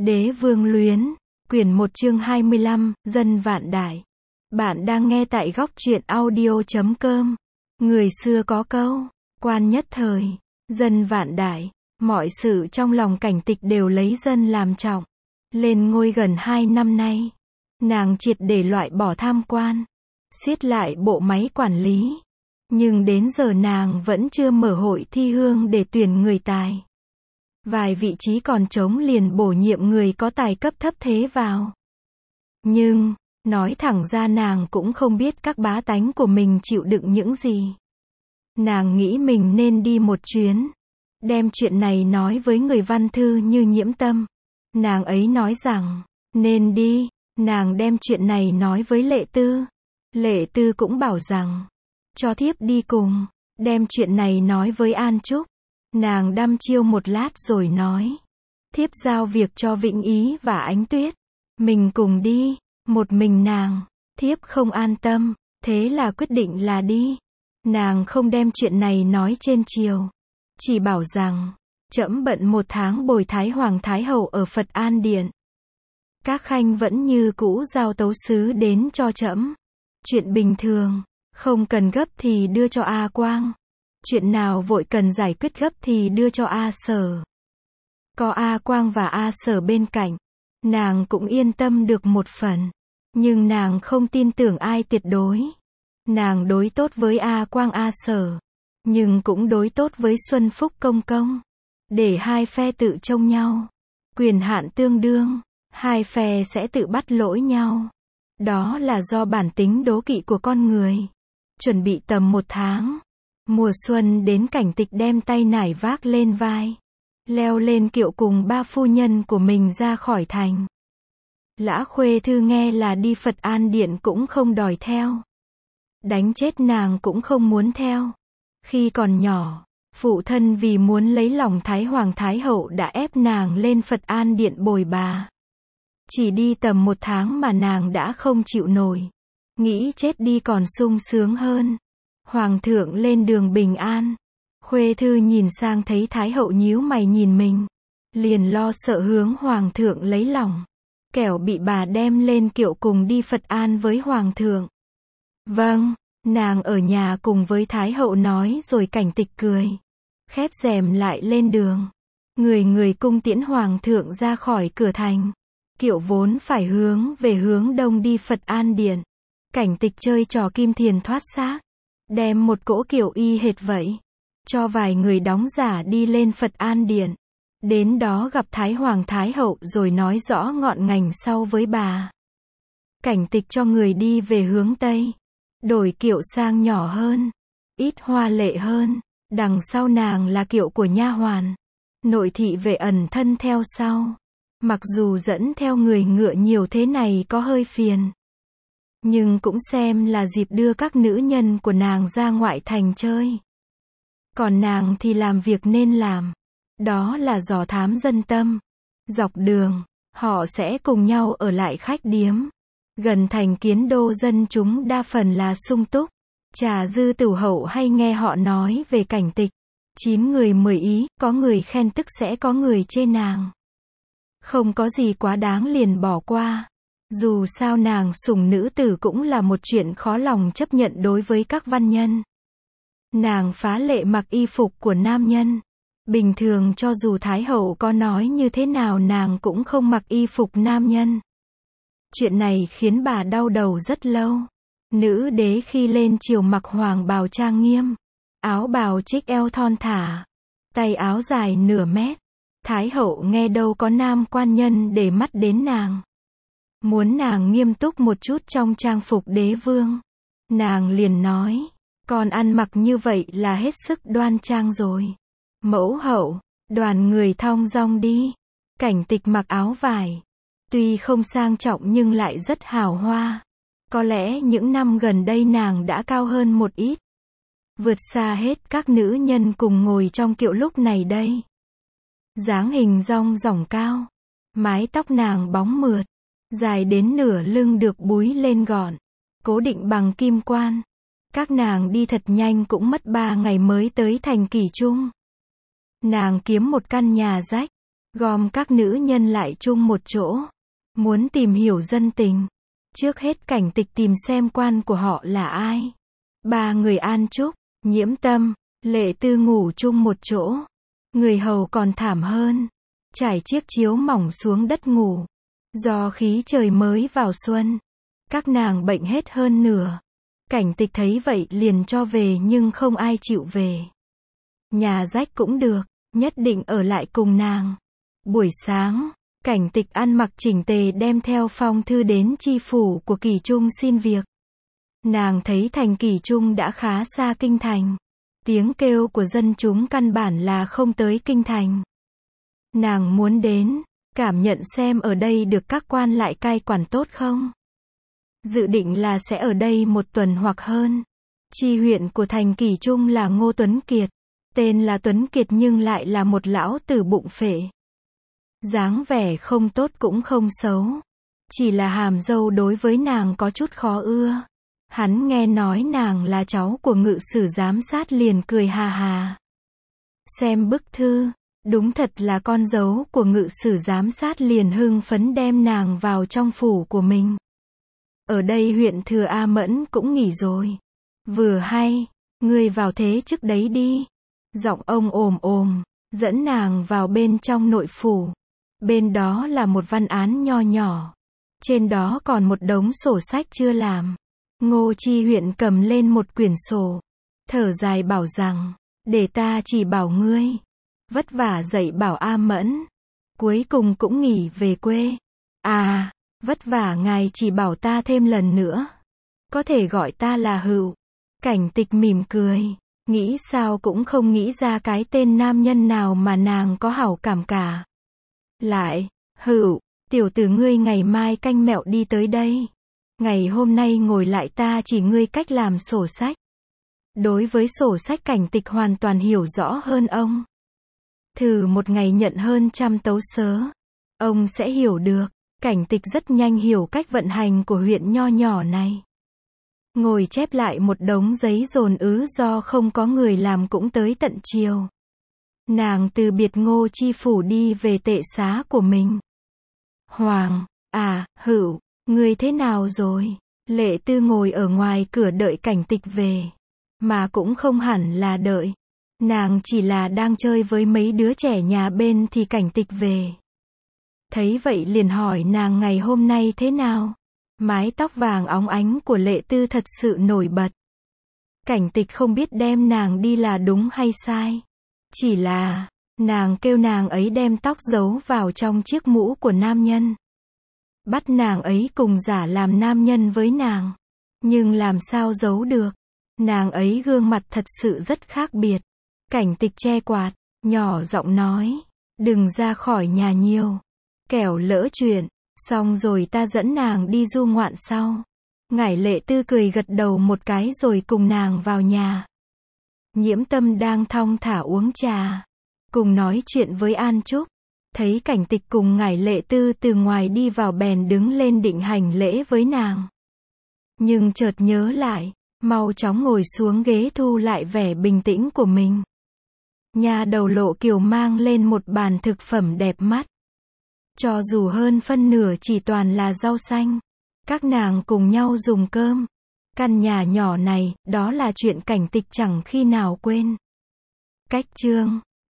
Đế vương luyến, quyển 1 chương 25, dân vạn đại. Bạn đang nghe tại góc truyện audio.com. Người xưa có câu, quan nhất thời, dân vạn đại. Mọi sự trong lòng Cảnh Tịch đều lấy dân làm trọng. Lên ngôi gần 2 năm nay, nàng triệt để loại bỏ tham quan, siết lại bộ máy quản lý. Nhưng đến giờ nàng vẫn chưa mở hội thi hương để tuyển người tài. Vài vị trí còn trống liền bổ nhiệm người có tài cấp thấp thế vào. Nhưng, nói thẳng ra nàng cũng không biết các bá tánh của mình chịu đựng những gì. Nàng nghĩ mình nên đi một chuyến, đem chuyện này nói với người văn thư như Nhiễm Tâm. Nàng ấy nói rằng, nên đi, nàng đem chuyện này nói với Lệ Tư. Lệ Tư cũng bảo rằng, cho thiếp đi cùng, đem chuyện này nói với An Trúc. Nàng đăm chiêu một lát rồi nói, thiếp giao việc cho Vĩnh Ý và Ánh Tuyết. Mình cùng đi, một mình nàng, thiếp không an tâm, thế là quyết định là đi. Nàng không đem chuyện này nói trên triều, chỉ bảo rằng, trẫm bận 1 tháng bồi Thái Hoàng Thái Hậu ở Phật An Điện. Các khanh vẫn như cũ giao tấu sứ đến cho trẫm. Chuyện bình thường, không cần gấp thì đưa cho A Quang. Chuyện nào vội cần giải quyết gấp thì đưa cho A Sở. Có A Quang và A Sở bên cạnh, nàng cũng yên tâm được một phần. Nhưng nàng không tin tưởng ai tuyệt đối. Nàng đối tốt với A Quang A Sở, nhưng cũng đối tốt với Xuân Phúc Công Công. Để hai phe tự trông nhau, quyền hạn tương đương, hai phe sẽ tự bắt lỗi nhau. Đó là do bản tính đố kỵ của con người. Chuẩn bị tầm 1 tháng. Mùa xuân đến, Cảnh Tịch đem tay nải vác lên vai, leo lên kiệu cùng 3 phu nhân của mình ra khỏi thành. Lã Khuê Thư nghe là đi Phật An Điện cũng không đòi theo. Đánh chết nàng cũng không muốn theo. Khi còn nhỏ, phụ thân vì muốn lấy lòng Thái Hoàng Thái Hậu đã ép nàng lên Phật An Điện bồi bà. Chỉ đi tầm 1 tháng mà nàng đã không chịu nổi. Nghĩ chết đi còn sung sướng hơn. Hoàng thượng lên đường bình an. Khuê Thư nhìn sang thấy Thái Hậu nhíu mày nhìn mình, liền lo sợ hướng Hoàng thượng lấy lòng, kẻo bị bà đem lên kiệu cùng đi Phật An với Hoàng thượng. Vâng, nàng ở nhà cùng với Thái Hậu nói rồi. Cảnh Tịch cười, khép rèm lại lên đường. Người cung tiễn Hoàng thượng ra khỏi cửa thành. Kiệu vốn phải hướng về hướng đông đi Phật An Điện. Cảnh Tịch chơi trò kim thiền thoát xác, đem một cỗ kiệu y hệt vậy, cho vài người đóng giả đi lên Phật An Điện. Đến đó gặp Thái Hoàng Thái Hậu rồi nói rõ ngọn ngành sau với bà. Cảnh Tịch cho người đi về hướng Tây, đổi kiệu sang nhỏ hơn, ít hoa lệ hơn. Đằng sau nàng là kiệu của nha hoàn, nội thị vệ ẩn thân theo sau. Mặc dù dẫn theo người ngựa nhiều thế này có hơi phiền, nhưng cũng xem là dịp đưa các nữ nhân của nàng ra ngoại thành chơi. Còn nàng thì làm việc nên làm, đó là dò thám dân tâm. Dọc đường, họ sẽ cùng nhau ở lại khách điếm. Gần thành Kiến Đô dân chúng đa phần là sung túc. Trà dư tửu hậu hay nghe họ nói về Cảnh Tịch. 9 người 10 ý, có người khen tức sẽ có người chê nàng. Không có gì quá đáng liền bỏ qua. Dù sao nàng sủng nữ tử cũng là một chuyện khó lòng chấp nhận đối với các văn nhân. Nàng phá lệ mặc y phục của nam nhân. Bình thường cho dù Thái Hậu có nói như thế nào nàng cũng không mặc y phục nam nhân. Chuyện này khiến bà đau đầu rất lâu. Nữ đế khi lên triều mặc hoàng bào trang nghiêm, áo bào trích eo thon thả, tay áo dài nửa mét. Thái Hậu nghe đâu có nam quan nhân để mắt đến nàng, muốn nàng nghiêm túc một chút trong trang phục đế vương. Nàng liền nói, con ăn mặc như vậy là hết sức đoan trang rồi. Mẫu hậu, đoàn người thong dong đi. Cảnh Tịch mặc áo vải, tuy không sang trọng nhưng lại rất hào hoa. Có lẽ những năm gần đây nàng đã cao hơn một ít, vượt xa hết các nữ nhân cùng ngồi trong kiệu lúc này đây. Dáng hình dong dỏng cao, mái tóc nàng bóng mượt, dài đến nửa lưng được búi lên gọn, cố định bằng kim quan. Các nàng đi thật nhanh cũng mất 3 ngày mới tới thành Kỷ Trung. Nàng kiếm một căn nhà rách, gom các nữ nhân lại chung một chỗ, muốn tìm hiểu dân tình. Trước hết Cảnh Tịch tìm xem quan của họ là ai. Ba người An Trúc, Nhiễm Tâm, Lệ Tư ngủ chung một chỗ. Người hầu còn thảm hơn, trải chiếc chiếu mỏng xuống đất ngủ. Do khí trời mới vào xuân, các nàng bệnh hết hơn nửa. Cảnh Tịch thấy vậy liền cho về nhưng không ai chịu về. Nhà rách cũng được, nhất định ở lại cùng nàng. Buổi sáng, Cảnh Tịch ăn mặc chỉnh tề đem theo phong thư đến chi phủ của Kỳ Trung xin việc. Nàng thấy thành Kỳ Trung đã khá xa kinh thành. Tiếng kêu của dân chúng căn bản là không tới kinh thành. Nàng muốn đến, cảm nhận xem ở đây được các quan lại cai quản tốt không. Dự định là sẽ ở đây một tuần hoặc hơn. Chi huyện của thành Kỳ Trung là Ngô Tuấn Kiệt. Tên là Tuấn Kiệt nhưng lại là một lão tử bụng phệ. Dáng vẻ không tốt cũng không xấu. Chỉ là hàm dâu đối với nàng có chút khó ưa. Hắn nghe nói nàng là cháu của ngự sử giám sát liền cười hà hà. Xem bức thư, đúng thật là con dấu của ngự sử giám sát liền hưng phấn đem nàng vào trong phủ của mình. Ở đây huyện thừa A Mẫn cũng nghỉ rồi. Vừa hay, ngươi vào thế trước đấy đi. Giọng ông ồm ồm, dẫn nàng vào bên trong nội phủ. Bên đó là một văn án nho nhỏ. Trên đó còn một đống sổ sách chưa làm. Ngô Chi huyện cầm lên một quyển sổ. Thở dài bảo rằng, để ta chỉ bảo ngươi. Vất vả dạy bảo A Mẫn. Cuối cùng cũng nghỉ về quê. À, vất vả ngài chỉ bảo ta thêm lần nữa. Có thể gọi ta là Hựu. Cảnh Tịch mỉm cười. Nghĩ sao cũng không nghĩ ra cái tên nam nhân nào mà nàng có hảo cảm cả. Lại, Hựu, tiểu tử ngươi ngày mai canh mẹo đi tới đây. Ngày hôm nay ngồi lại ta chỉ ngươi cách làm sổ sách. Đối với sổ sách Cảnh Tịch hoàn toàn hiểu rõ hơn ông. Thử một ngày nhận hơn 100 tấu sớ. Ông sẽ hiểu được. Cảnh Tịch rất nhanh hiểu cách vận hành của huyện nho nhỏ này. Ngồi chép lại một đống giấy dồn ứ do không có người làm cũng tới tận chiều. Nàng từ biệt Ngô Chi phủ đi về tệ xá của mình. Hoàng, à, Hựu, ngươi thế nào rồi? Lệ Tư ngồi ở ngoài cửa đợi Cảnh Tịch về. Mà cũng không hẳn là đợi. Nàng chỉ là đang chơi với mấy đứa trẻ nhà bên thì Cảnh Tịch về. Thấy vậy liền hỏi nàng ngày hôm nay thế nào? Mái tóc vàng óng ánh của Lệ Tư thật sự nổi bật. Cảnh Tịch không biết đem nàng đi là đúng hay sai. Chỉ là, nàng kêu nàng ấy đem tóc giấu vào trong chiếc mũ của nam nhân. Bắt nàng ấy cùng giả làm nam nhân với nàng. Nhưng làm sao giấu được? Nàng ấy gương mặt thật sự rất khác biệt. Cảnh Tịch che quạt, nhỏ giọng nói, đừng ra khỏi nhà nhiều. Kẻo lỡ chuyện, xong rồi ta dẫn nàng đi du ngoạn sau. Ngải Lệ Tư cười gật đầu một cái rồi cùng nàng vào nhà. Nhiễm Tâm đang thong thả uống trà, cùng nói chuyện với An Trúc. Thấy Cảnh Tịch cùng Ngải Lệ Tư từ ngoài đi vào bèn đứng lên định hành lễ với nàng. Nhưng chợt nhớ lại, mau chóng ngồi xuống ghế thu lại vẻ bình tĩnh của mình. Nhà đầu Lộ Kiều mang lên một bàn thực phẩm đẹp mắt. Cho dù hơn phân nửa chỉ toàn là rau xanh. Các nàng cùng nhau dùng cơm. Căn nhà nhỏ này, đó là chuyện Cảnh Tịch chẳng khi nào quên. Cách chương